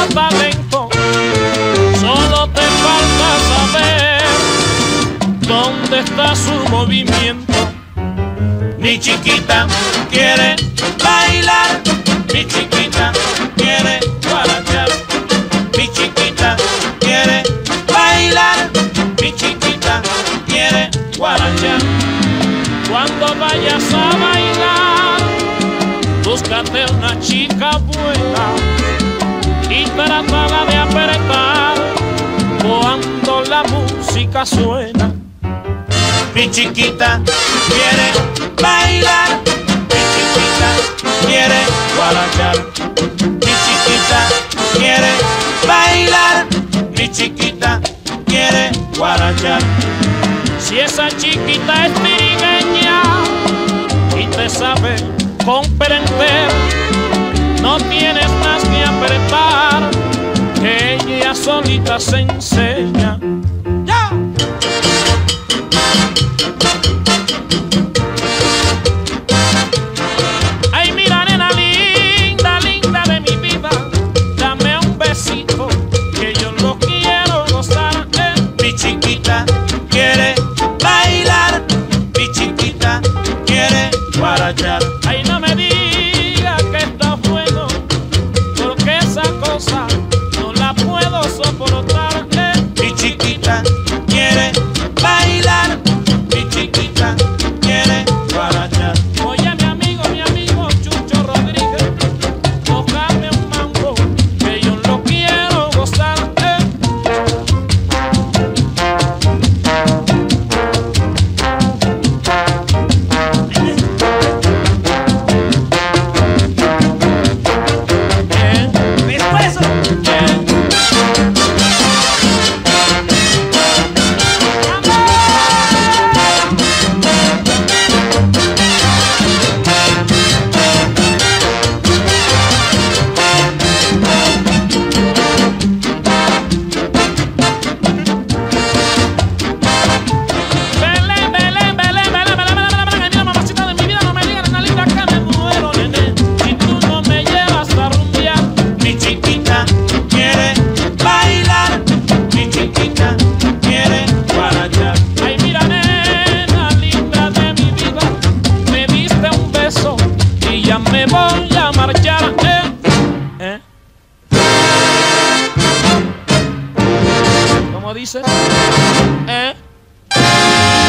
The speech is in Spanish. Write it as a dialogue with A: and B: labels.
A: talento, solo te falta saber dónde está su movimiento. Mi chiquita quiere bailar, mi chiquita quiere guarachar, mi chiquita quiere bailar, mi chiquita quiere guarachar. Cuando vayas a bailar, búscate una chica buena y trátala de apretar cuando la música suena. Mi chiquita quiere bailar, mi chiquita quiere guarachar, mi chiquita quiere bailar, mi chiquita quiere guarachar. Si esa chiquita es trigueña y te sabe comprender, no tienes más que apretar, que ella solita se enseña. ¡Ya! Ay, mira, nena linda, linda de mi vida, dame un besito, que yo lo quiero gozar. Mi chiquita quiere bailar, mi chiquita quiere guarachar. Ay, no me diga que está bueno, porque esa cosa no la puedo soportar. Mi chiquita quiere bailar, mi chiquita quiere guarachar. Oye, mi amigo Chucho Rodríguez, tócame un mambo, que yo lo quiero gozar. Me voy a marchar, ¿Cómo dice?